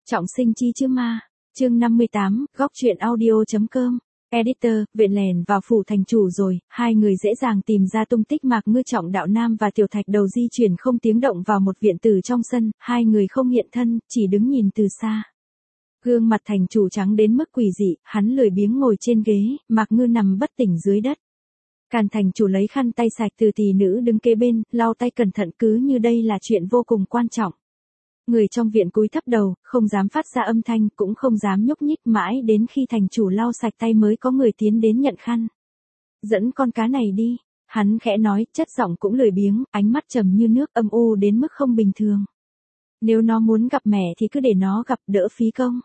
Trọng sinh chi chứ ma. Chương 58, góc truyện audio.com. Editor, Viện lèn vào phủ thành chủ rồi, hai người dễ dàng tìm ra tung tích Mạc Ngư. Trọng Đạo Nam và Tiểu Thạch Đầu di chuyển không tiếng động vào một viện tử trong sân, hai người không hiện thân, chỉ đứng nhìn từ xa. Gương mặt thành chủ trắng đến mức quỷ dị, hắn lười biếng ngồi trên ghế, Mạc Ngư nằm bất tỉnh dưới đất. Càn thành chủ lấy khăn tay sạch từ tỷ nữ đứng kế bên, lau tay cẩn thận cứ như đây là chuyện vô cùng quan trọng. Người trong viện cúi thấp đầu, không dám phát ra âm thanh, cũng không dám nhúc nhích, mãi đến khi thành chủ lau sạch tay mới có người tiến đến nhận khăn. Dẫn con cá này đi, hắn khẽ nói, chất giọng cũng lười biếng, ánh mắt trầm như nước, âm u đến mức không bình thường. Nếu nó muốn gặp mẹ thì cứ để nó gặp, đỡ phí công.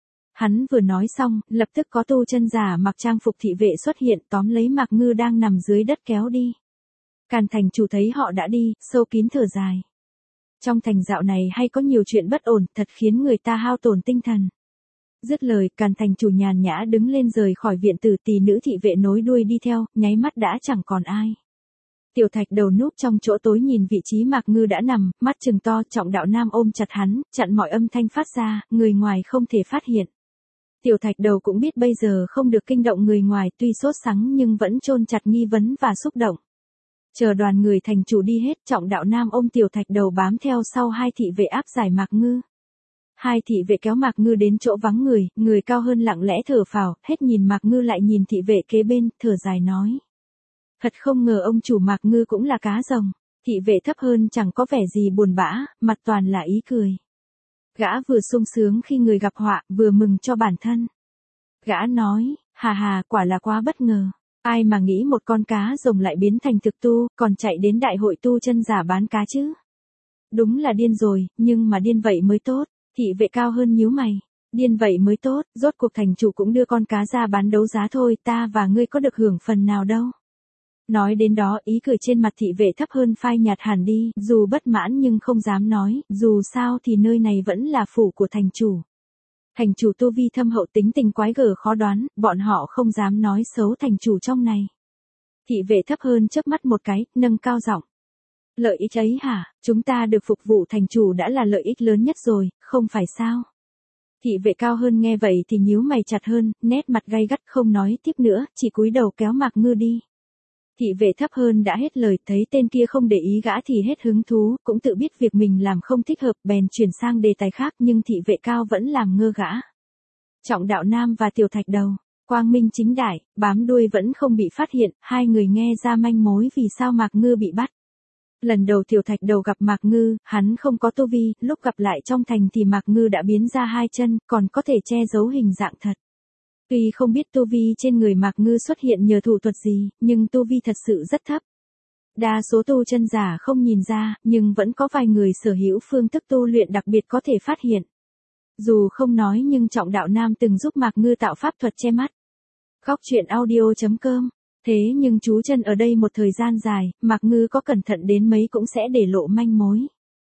Hắn vừa nói xong, lập tức có tu chân giả mặc trang phục thị vệ xuất hiện, tóm lấy Mạc Ngư đang nằm dưới đất kéo đi. Càn thành chủ thấy họ đã đi, sâu kín thở dài. Trong thành dạo này hay có nhiều chuyện bất ổn, thật khiến người ta hao tổn tinh thần. Dứt lời, Càn thành chủ nhàn nhã đứng lên rời khỏi viện tử, tỷ nữ thị vệ nối đuôi đi theo, nháy mắt đã chẳng còn ai. Tiểu Thạch Đầu núp trong chỗ tối nhìn vị trí Mạc Ngư đã nằm, mắt trừng to. Trọng Đạo Nam ôm chặt hắn, chặn mọi âm thanh phát ra, người ngoài không thể phát hiện. Tiểu Thạch Đầu cũng biết bây giờ không được kinh động người ngoài, tuy sốt sắng nhưng vẫn chôn chặt nghi vấn và xúc động. Chờ đoàn người thành chủ đi hết, Trọng Đạo Nam ôm Tiểu Thạch Đầu bám theo sau hai thị vệ áp giải Mạc Ngư. Hai thị vệ kéo Mạc Ngư đến chỗ vắng người, người cao hơn lặng lẽ thở phào, hết nhìn Mạc Ngư lại nhìn thị vệ kế bên, thở dài nói. Thật không ngờ ông chủ Mạc Ngư cũng là cá rồng. Thị vệ thấp hơn chẳng có vẻ gì buồn bã, mặt toàn là ý cười. Gã vừa sung sướng khi người gặp họa, vừa mừng cho bản thân. Gã nói, hà hà, quả là quá bất ngờ. Ai mà nghĩ một con cá rồng lại biến thành thực tu, còn chạy đến đại hội tu chân giả bán cá chứ. Đúng là điên rồi, nhưng mà điên vậy mới tốt. Thị vệ cao hơn nhíu mày. Điên vậy mới tốt, rốt cuộc thành chủ cũng đưa con cá ra bán đấu giá thôi, ta và ngươi có được hưởng phần nào đâu. Nói đến đó, ý cười trên mặt thị vệ thấp hơn phai nhạt hẳn đi, dù bất mãn nhưng không dám nói, dù sao thì nơi này vẫn là phủ của thành chủ. Thành chủ tu vi thâm hậu, tính tình quái gở khó đoán, bọn họ không dám nói xấu thành chủ trong này. Thị vệ thấp hơn chớp mắt một cái, nâng cao giọng. Lợi ích ấy hả, chúng ta được phục vụ thành chủ đã là lợi ích lớn nhất rồi, không phải sao? Thị vệ cao hơn nghe vậy thì nhíu mày chặt hơn, nét mặt gay gắt không nói tiếp nữa, chỉ cúi đầu kéo Mạc Ngư đi. Thị vệ thấp hơn đã hết lời, thấy tên kia không để ý gã thì hết hứng thú, cũng tự biết việc mình làm không thích hợp, bèn chuyển sang đề tài khác, nhưng thị vệ cao vẫn làm ngơ gã. Trọng Đạo Nam và Tiểu Thạch Đầu, quang minh chính đại, bám đuôi vẫn không bị phát hiện, hai người nghe ra manh mối vì sao Mạc Ngư bị bắt. Lần đầu Tiểu Thạch Đầu gặp Mạc Ngư, hắn không có tu vi, lúc gặp lại trong thành thì Mạc Ngư đã biến ra hai chân, còn có thể che giấu hình dạng thật. Tuy không biết tu vi trên người Mạc Ngư xuất hiện nhờ thủ thuật gì, nhưng tu vi thật sự rất thấp. Đa số tu chân giả không nhìn ra, nhưng vẫn có vài người sở hữu phương thức tu luyện đặc biệt có thể phát hiện. Dù không nói nhưng Trọng Đạo Nam từng giúp Mạc Ngư tạo pháp thuật che mắt. Góc truyện audio.com. Thế nhưng trú chân ở đây một thời gian dài, Mạc Ngư có cẩn thận đến mấy cũng sẽ để lộ manh mối.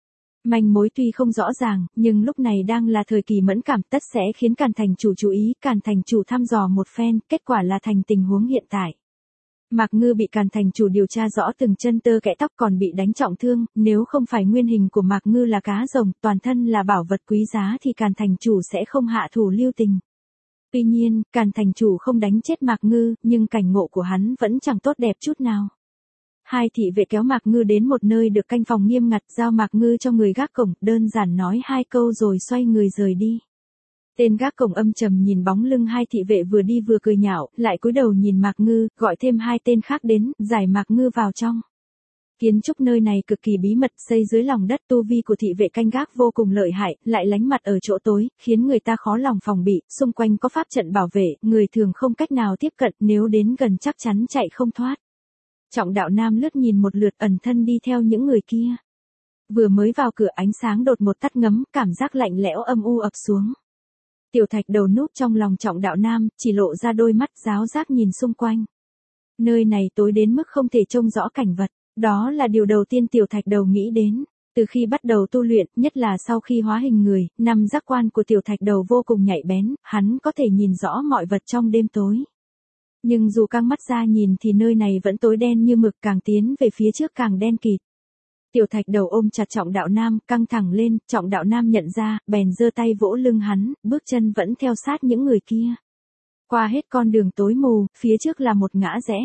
Manh mối tuy không rõ ràng, nhưng lúc này đang là thời kỳ mẫn cảm, tất sẽ khiến Càn thành chủ chú ý. Càn thành chủ thăm dò một phen, kết quả là thành tình huống hiện tại. Mạc Ngư bị Càn thành chủ điều tra rõ từng chân tơ kẽ tóc, còn bị đánh trọng thương, nếu không phải nguyên hình của Mạc Ngư là cá rồng, toàn thân là bảo vật quý giá thì Càn thành chủ sẽ không hạ thủ lưu tình. Tuy nhiên, Càn thành chủ không đánh chết Mạc Ngư, nhưng cảnh ngộ của hắn vẫn chẳng tốt đẹp chút nào. Hai thị vệ kéo Mạc Ngư đến một nơi được canh phòng nghiêm ngặt, giao Mạc Ngư cho người gác cổng, đơn giản nói hai câu rồi xoay người rời đi. Tên gác cổng âm trầm nhìn bóng lưng hai thị vệ vừa đi vừa cười nhạo, lại cúi đầu nhìn Mạc Ngư, gọi thêm hai tên khác đến, giải Mạc Ngư vào trong. Kiến trúc nơi này cực kỳ bí mật, xây dưới lòng đất, tu vi của thị vệ canh gác vô cùng lợi hại, lại lánh mặt ở chỗ tối, khiến người ta khó lòng phòng bị, xung quanh có pháp trận bảo vệ, người thường không cách nào tiếp cận, nếu đến gần chắc chắn chạy không thoát. Trọng Đạo Nam lướt nhìn một lượt, ẩn thân đi theo những người kia. Vừa mới vào cửa, ánh sáng đột một tắt ngấm, cảm giác lạnh lẽo âm u ập xuống. Tiểu Thạch Đầu núp trong lòng Trọng Đạo Nam, chỉ lộ ra đôi mắt giáo giác nhìn xung quanh. Nơi này tối đến mức không thể trông rõ cảnh vật, đó là điều đầu tiên Tiểu Thạch Đầu nghĩ đến. Từ khi bắt đầu tu luyện, nhất là sau khi hóa hình người, năm giác quan của Tiểu Thạch Đầu vô cùng nhạy bén, hắn có thể nhìn rõ mọi vật trong đêm tối. Nhưng dù căng mắt ra nhìn thì nơi này vẫn tối đen như mực, càng tiến về phía trước càng đen kịt. Tiểu Thạch Đầu ôm chặt Trọng Đạo Nam, căng thẳng lên, Trọng Đạo Nam nhận ra, bèn giơ tay vỗ lưng hắn, bước chân vẫn theo sát những người kia. Qua hết con đường tối mù, phía trước là một ngã rẽ.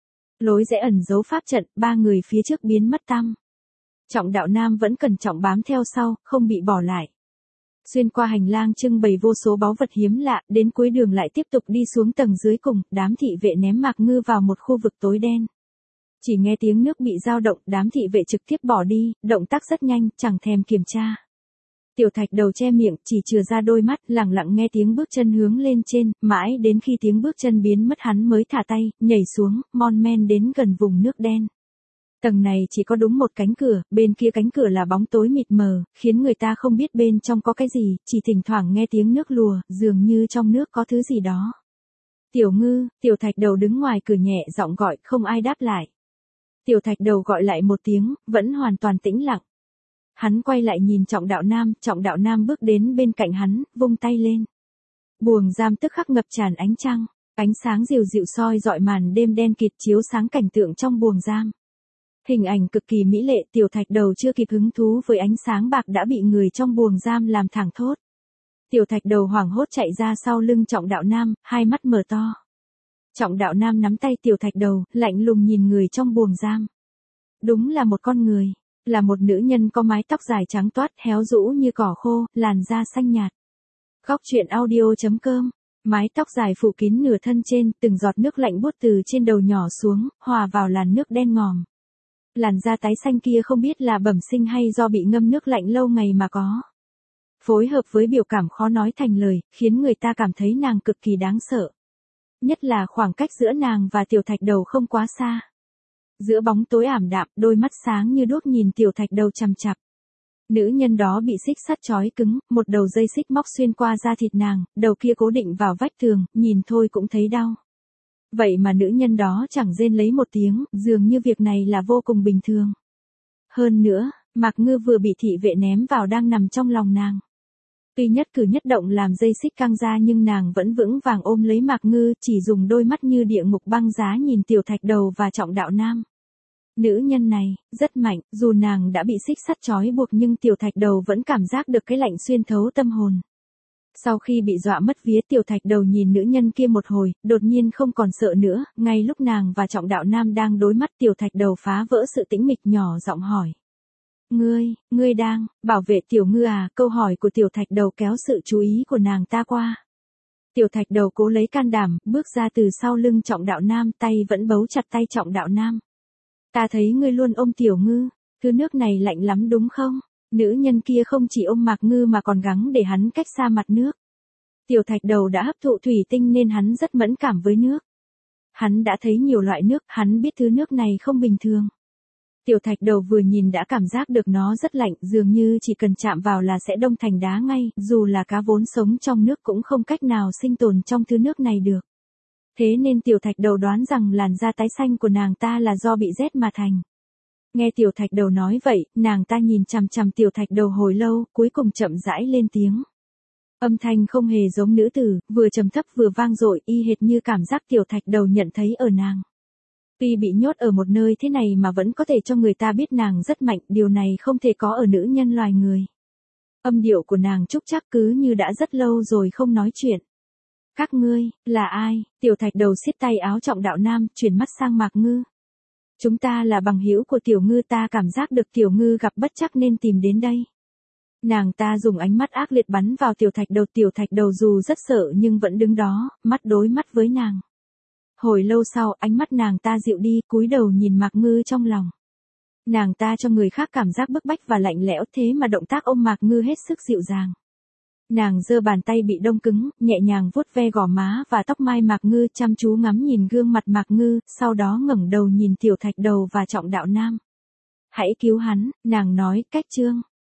Lối rẽ ẩn giấu pháp trận, ba người phía trước biến mất tăm. Trọng Đạo Nam vẫn cẩn trọng bám theo sau, không bị bỏ lại. Xuyên qua hành lang trưng bày vô số báu vật hiếm lạ, đến cuối đường lại tiếp tục đi xuống tầng dưới cùng, đám thị vệ ném Mạc Ngư vào một khu vực tối đen. Chỉ nghe tiếng nước bị dao động, đám thị vệ trực tiếp bỏ đi, động tác rất nhanh, chẳng thèm kiểm tra. Tiểu Thạch Đầu che miệng, chỉ chừa ra đôi mắt, lặng lặng nghe tiếng bước chân hướng lên trên, mãi đến khi tiếng bước chân biến mất hắn mới thả tay, nhảy xuống, mon men đến gần vùng nước đen. Tầng này chỉ có đúng một cánh cửa, bên kia cánh cửa là bóng tối mịt mờ, khiến người ta không biết bên trong có cái gì, chỉ thỉnh thoảng nghe tiếng nước lùa, dường như trong nước có thứ gì đó. Tiểu Ngư, Tiểu Thạch Đầu đứng ngoài cửa nhẹ giọng gọi, không ai đáp lại. Tiểu Thạch Đầu gọi lại một tiếng, vẫn hoàn toàn tĩnh lặng. Hắn quay lại nhìn Trọng Đạo Nam bước đến bên cạnh hắn, vung tay lên. Buồng giam tức khắc ngập tràn ánh trăng, ánh sáng dịu dịu soi dọi màn đêm đen kịt chiếu sáng cảnh tượng trong buồng giam. Hình ảnh cực kỳ mỹ lệ, Tiểu Thạch Đầu chưa kịp hứng thú với ánh sáng bạc đã bị người trong buồng giam làm thẳng thốt. Tiểu Thạch Đầu hoảng hốt chạy ra sau lưng Trọng Đạo Nam, hai mắt mở to. Trọng Đạo Nam nắm tay Tiểu Thạch Đầu, lạnh lùng nhìn người trong buồng giam. Đúng là một con người, là một nữ nhân có mái tóc dài trắng toát, héo rũ như cỏ khô, làn da xanh nhạt. Góc truyện audio.com. Mái tóc dài phủ kín nửa thân trên, từng giọt nước lạnh buốt từ trên đầu nhỏ xuống, hòa vào làn nước đen ngòm. Làn da tái xanh kia không biết là bẩm sinh hay do bị ngâm nước lạnh lâu ngày mà có. Phối hợp với biểu cảm khó nói thành lời, khiến người ta cảm thấy nàng cực kỳ đáng sợ. Nhất là khoảng cách giữa nàng và Tiểu Thạch Đầu không quá xa. Giữa bóng tối ảm đạm, đôi mắt sáng như đuốc nhìn Tiểu Thạch Đầu chằm chằm. Nữ nhân đó bị xích sắt trói cứng, một đầu dây xích móc xuyên qua da thịt nàng, đầu kia cố định vào vách tường, nhìn thôi cũng thấy đau. Vậy mà nữ nhân đó chẳng rên lấy một tiếng, dường như việc này là vô cùng bình thường. Hơn nữa, Mạc Ngư vừa bị thị vệ ném vào đang nằm trong lòng nàng. Tuy nhất cử nhất động làm dây xích căng ra nhưng nàng vẫn vững vàng ôm lấy Mạc Ngư, chỉ dùng đôi mắt như địa ngục băng giá nhìn Tiểu Thạch Đầu và Trọng Đạo Nam. Nữ nhân này, rất mạnh, dù nàng đã bị xích sắt trói buộc nhưng Tiểu Thạch Đầu vẫn cảm giác được cái lạnh xuyên thấu tâm hồn. Sau khi bị dọa mất vía, Tiểu Thạch Đầu nhìn nữ nhân kia một hồi, đột nhiên không còn sợ nữa, ngay lúc nàng và Trọng Đạo Nam đang đối mắt Tiểu Thạch Đầu phá vỡ sự tĩnh mịch nhỏ giọng hỏi. Ngươi đang, bảo vệ Tiểu Ngư à? Câu hỏi của Tiểu Thạch Đầu kéo sự chú ý của nàng ta qua. Tiểu Thạch Đầu cố lấy can đảm, bước ra từ sau lưng Trọng Đạo Nam, tay vẫn bấu chặt tay Trọng Đạo Nam. Ta thấy ngươi luôn ôm Tiểu Ngư, thứ nước này lạnh lắm đúng không? Nữ nhân kia không chỉ ôm Mạc Ngư mà còn gắng để hắn cách xa mặt nước. Tiểu Thạch Đầu đã hấp thụ thủy tinh nên hắn rất mẫn cảm với nước. Hắn đã thấy nhiều loại nước, hắn biết thứ nước này không bình thường. Tiểu Thạch Đầu vừa nhìn đã cảm giác được nó rất lạnh, dường như chỉ cần chạm vào là sẽ đông thành đá ngay, dù là cá vốn sống trong nước cũng không cách nào sinh tồn trong thứ nước này được. Thế nên Tiểu Thạch Đầu đoán rằng làn da tái xanh của nàng ta là do bị rét mà thành. Nghe Tiểu Thạch Đầu nói vậy, nàng ta nhìn chằm chằm Tiểu Thạch Đầu hồi lâu, cuối cùng chậm rãi lên tiếng. Âm thanh không hề giống nữ tử, vừa trầm thấp vừa vang dội, y hệt như cảm giác Tiểu Thạch Đầu nhận thấy ở nàng. Tuy bị nhốt ở một nơi thế này mà vẫn có thể cho người ta biết nàng rất mạnh, điều này không thể có ở nữ nhân loài người. Âm điệu của nàng trúc chắc cứ như đã rất lâu rồi không nói chuyện. Các ngươi, là ai? Tiểu Thạch Đầu siết tay áo Trọng Đạo Nam, chuyển mắt sang Mạc Ngư. Chúng ta là bằng hữu của Tiểu Ngư, ta cảm giác được Tiểu Ngư gặp bất trắc nên tìm đến đây. Nàng ta dùng ánh mắt ác liệt bắn vào Tiểu Thạch Đầu dù rất sợ nhưng vẫn đứng đó, mắt đối mắt với nàng. Hồi lâu sau, ánh mắt nàng ta dịu đi, cúi đầu nhìn Mạc Ngư trong lòng. Nàng ta cho người khác cảm giác bức bách và lạnh lẽo, thế mà động tác ôm Mạc Ngư hết sức dịu dàng. Nàng giơ bàn tay bị đông cứng, nhẹ nhàng vuốt ve gò má và tóc mai Mạc Ngư, chăm chú ngắm nhìn gương mặt Mạc Ngư, sau đó ngẩng đầu nhìn Tiểu Thạch Đầu và Trọng Đạo Nam. Hãy cứu hắn, nàng nói, cách chương.